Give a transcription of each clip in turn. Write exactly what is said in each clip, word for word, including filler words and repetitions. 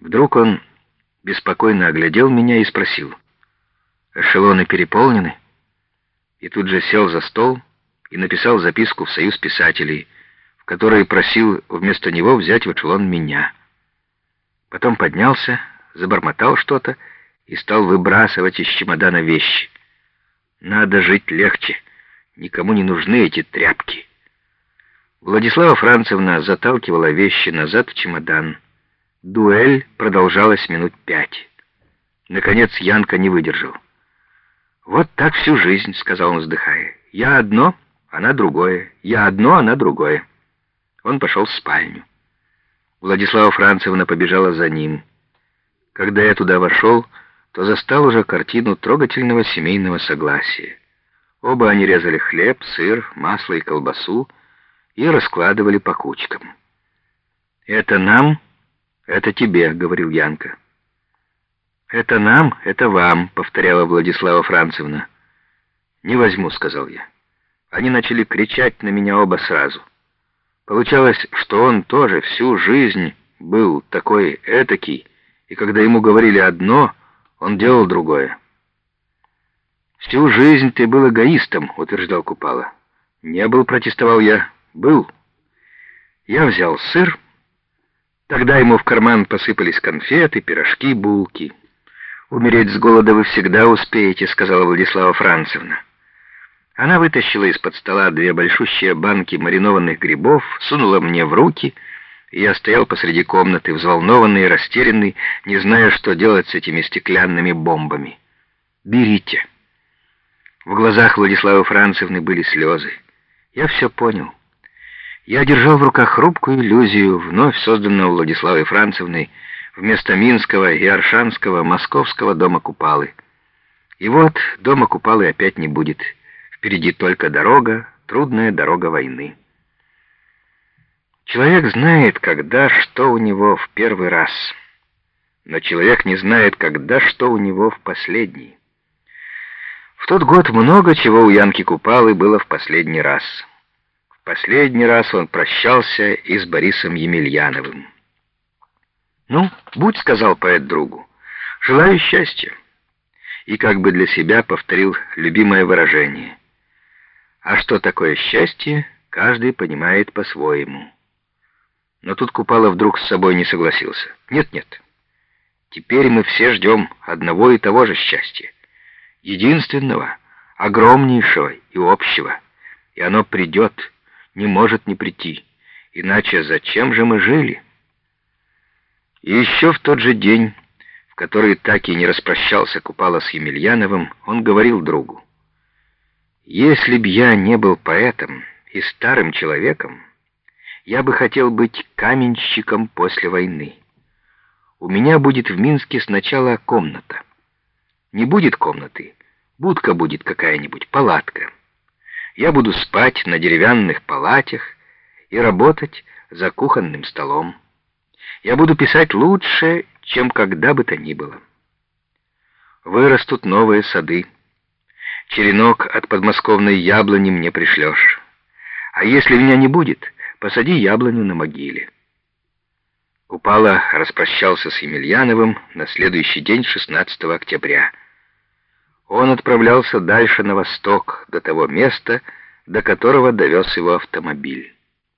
Вдруг он беспокойно оглядел меня и спросил: «Эшелоны переполнены?» И тут же сел за стол и написал записку в Союз писателей, в которой просил вместо него взять в эшелон меня. Потом поднялся, забормотал что-то и стал выбрасывать из чемодана вещи. «Надо жить легче, никому не нужны эти тряпки». Владислава Францевна заталкивала вещи назад в чемодан. Дуэль продолжалась минут пять. Наконец Янка не выдержал. «Вот так всю жизнь», — сказал он, вздыхая. «Я одно, она другое. Я одно, она другое». Он пошел в спальню. Владислава Францевна побежала за ним. Когда я туда вошел, то застал уже картину трогательного семейного согласия. Оба они резали хлеб, сыр, масло и колбасу и раскладывали по кучкам. «Это нам, это тебе», — говорил Янка. «Это нам, это вам», — повторяла Владислава Францевна. «Не возьму», — сказал я. Они начали кричать на меня оба сразу. Получалось, что он тоже всю жизнь был такой этакий, и когда ему говорили одно, он делал другое. «Всю жизнь ты был эгоистом», — утверждал Купала. «Не был», — протестовал я. «Был». Я взял сыр. Тогда ему в карман посыпались конфеты, пирожки, булки. «Умереть с голода вы всегда успеете», — сказала Владислава Францевна. Она вытащила из-под стола две большущие банки маринованных грибов, сунула мне в руки, и я стоял посреди комнаты, взволнованный и растерянный, не зная, что делать с этими стеклянными бомбами. «Берите». В глазах Владиславы Францевны были слезы. Я все понял. Я держал в руках хрупкую иллюзию, вновь созданного Владиславой Францевной, вместо Минского и Аршанского московского дома Купалы. И вот дома Купалы опять не будет. Впереди только дорога, трудная дорога войны. Человек знает, когда что у него в первый раз. Но человек не знает, когда что у него в последний. В тот год много чего у Янки Купалы было в последний раз. В последний раз он прощался и с Борисом Емельяновым. «Ну, будь», — сказал поэт другу, — «желаю счастья». И как бы для себя повторил любимое выражение. А что такое счастье, каждый понимает по-своему. Но тут Купала вдруг с собой не согласился. «Нет-нет, теперь мы все ждем одного и того же счастья. Единственного, огромнейшего и общего. И оно придет, не может не прийти. Иначе зачем же мы жили?» И еще в тот же день, в который так и не распрощался Купала с Емельяновым, он говорил другу: «Если б я не был поэтом и старым человеком, я бы хотел быть каменщиком после войны. У меня будет в Минске сначала комната. Не будет комнаты, будка будет какая-нибудь, палатка. Я буду спать на деревянных палатях и работать за кухонным столом. Я буду писать лучше, чем когда бы то ни было. Вырастут новые сады. Черенок от подмосковной яблони мне пришлешь. А если меня не будет, посади яблоню на могиле». Купала распрощался с Емельяновым на следующий день, шестнадцатого октября. Он отправлялся дальше на восток, до того места, до которого довез его автомобиль.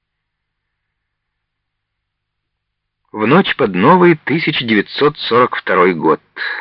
В ночь под новый тысяча девятьсот сорок второй год.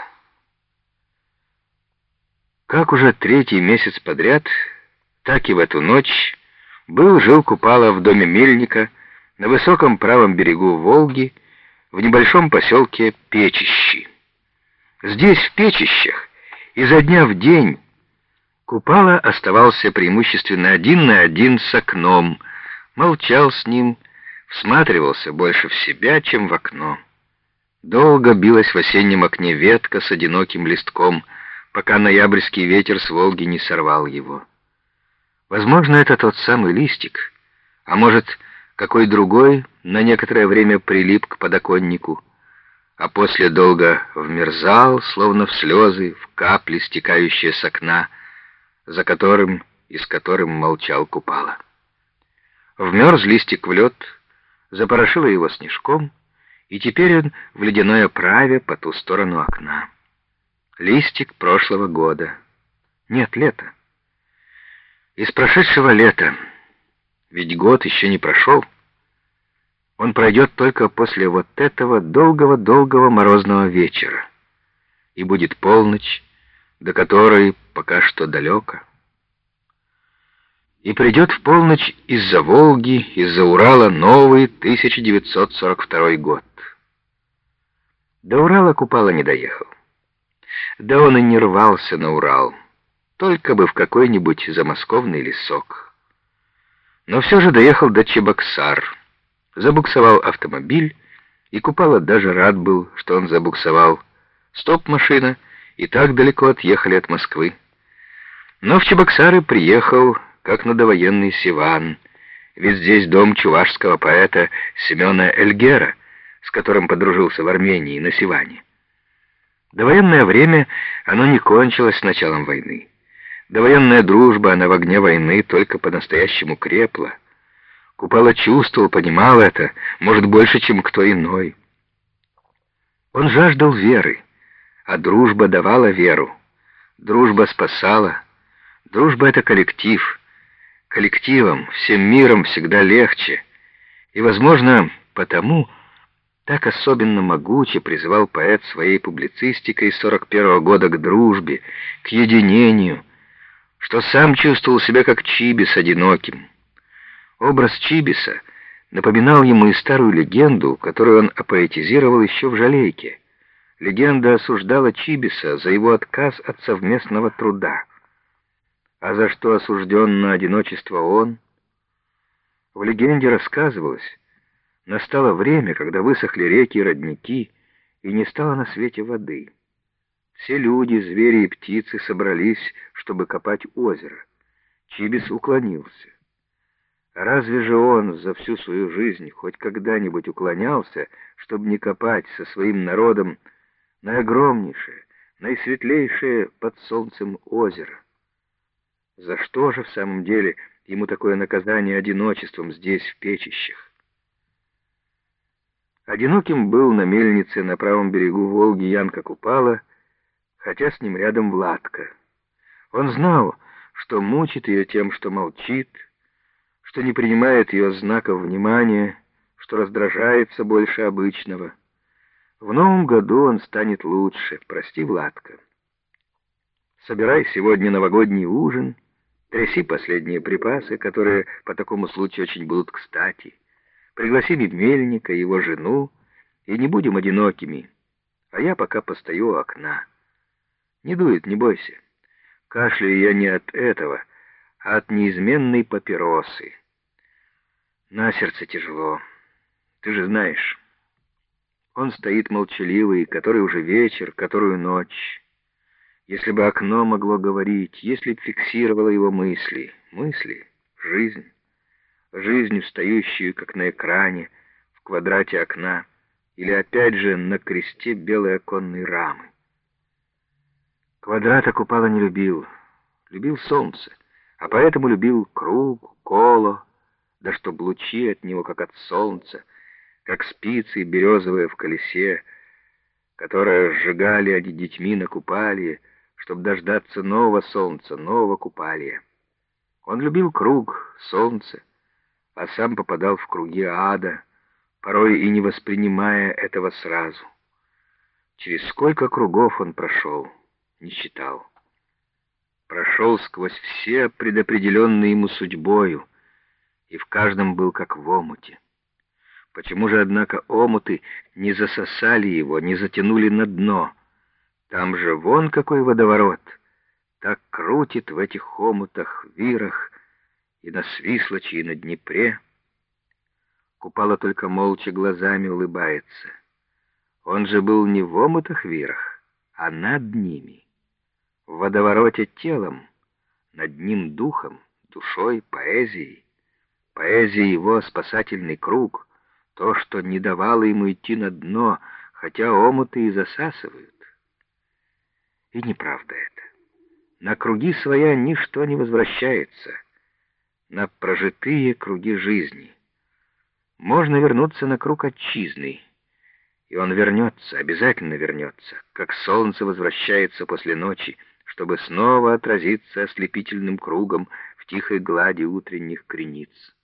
Как уже третий месяц подряд, так и в эту ночь был-жил Купала в доме мельника на высоком правом берегу Волги, в небольшом поселке Печищи. Здесь, в Печищах, изо дня в день Купала оставался преимущественно один на один с окном, молчал с ним, всматривался больше в себя, чем в окно. Долго билась в осеннем окне ветка с одиноким листком, пока ноябрьский ветер с Волги не сорвал его. Возможно, это тот самый листик, а может, какой другой на некоторое время прилип к подоконнику, а после долго вмерзал, словно в слезы, в капли, стекающие с окна, за которым и с которым молчал Купала. Вмерз листик в лед, запорошило его снежком, И теперь он в ледяной оправе по ту сторону окна. Листик прошлого года. Нет, лета. Из прошедшего лета. Ведь год еще не прошел. Он пройдет только после вот этого долгого-долгого морозного вечера. И будет полночь, до которой пока что далеко. И придет в полночь из-за Волги, из-за Урала новый тысяча девятьсот сорок второй год. До Урала Купала не доехал. Да он и не рвался на Урал, только бы в какой-нибудь замосковный лесок. Но все же доехал до Чебоксар, забуксовал автомобиль, и Купала даже рад был, что он забуксовал. Стоп-машина, и так далеко отъехали от Москвы. Но в Чебоксары приехал, как на довоенный Сиван, ведь здесь дом чувашского поэта Семена Эльгера, с которым подружился в Армении на Сиване. Довоенное время оно не кончилось с началом войны. Довоенная дружба, она в огне войны только по-настоящему крепла. Купала чувствовал, понимал это, может, больше, чем кто иной. Он жаждал веры, а дружба давала веру. Дружба спасала. Дружба — это коллектив. Коллективом, всем миром всегда легче. И, возможно, потому так особенно могуче призывал поэт своей публицистикой сорок первого года к дружбе, к единению, что сам чувствовал себя как Чибис одиноким. Образ Чибиса напоминал ему и старую легенду, которую он апоэтизировал еще в «Жалейке». Легенда осуждала Чибиса за его отказ от совместного труда. А за что осужден на одиночество он? В легенде рассказывалось, настало время, когда высохли реки и родники, и не стало на свете воды. Все люди, звери и птицы собрались, чтобы копать озеро. Чибис уклонился. Разве же он за всю свою жизнь хоть когда-нибудь уклонялся, чтобы не копать со своим народом наигромнейшее, наисветлейшее под солнцем озеро? За что же в самом деле ему такое наказание одиночеством здесь, в Печищах? Одиноким был на мельнице на правом берегу Волги Янка Купала, хотя с ним рядом Владка. Он знал, что мучит ее тем, что молчит, что не принимает ее знаков внимания, что раздражается больше обычного. В новом году он станет лучше, прости, Владка. Собирай сегодня новогодний ужин, тряси последние припасы, которые по такому случаю очень будут кстати. Пригласи Мельника, его жену, и не будем одинокими, а я пока постою у окна. Не дует, не бойся. Кашляю я не от этого, а от неизменной папиросы. На сердце тяжело, ты же знаешь. Он стоит молчаливый, который уже вечер, которую ночь. Если бы окно могло говорить, если б фиксировало его мысли, мысли, жизнь, жизнь, встающую, как на экране, в квадрате окна, или опять же на кресте белой оконной рамы. Квадрата Купала не любил, любил солнце, а поэтому любил круг, коло, да чтоб лучи от него, как от солнца, как спицы березовые в колесе, которое сжигали они детьми на купалье, чтоб дождаться нового солнца, нового купалья. Он любил круг, солнце, а сам попадал в круги ада, порой и не воспринимая этого сразу. Через сколько кругов он прошел, не считал. Прошел сквозь все предопределенные ему судьбою, и в каждом был как в омуте. Почему же, однако, омуты не засосали его, не затянули на дно? Там же вон какой водоворот, так крутит в этих омутах, вирах, и на Свислочи, и на Днепре. Купала только молча глазами улыбается. Он же был не в омутах-вирах, а над ними. В водовороте телом, над ним духом, душой, поэзией. Поэзия его спасательный круг, то, что не давало ему идти на дно, хотя омуты и засасывают. И неправда это. На круги своя ничто не возвращается, на прожитые круги жизни. Можно вернуться на круг отчизны, И он вернется, обязательно вернется, как солнце возвращается после ночи, чтобы снова отразиться ослепительным кругом в тихой глади утренних крениц.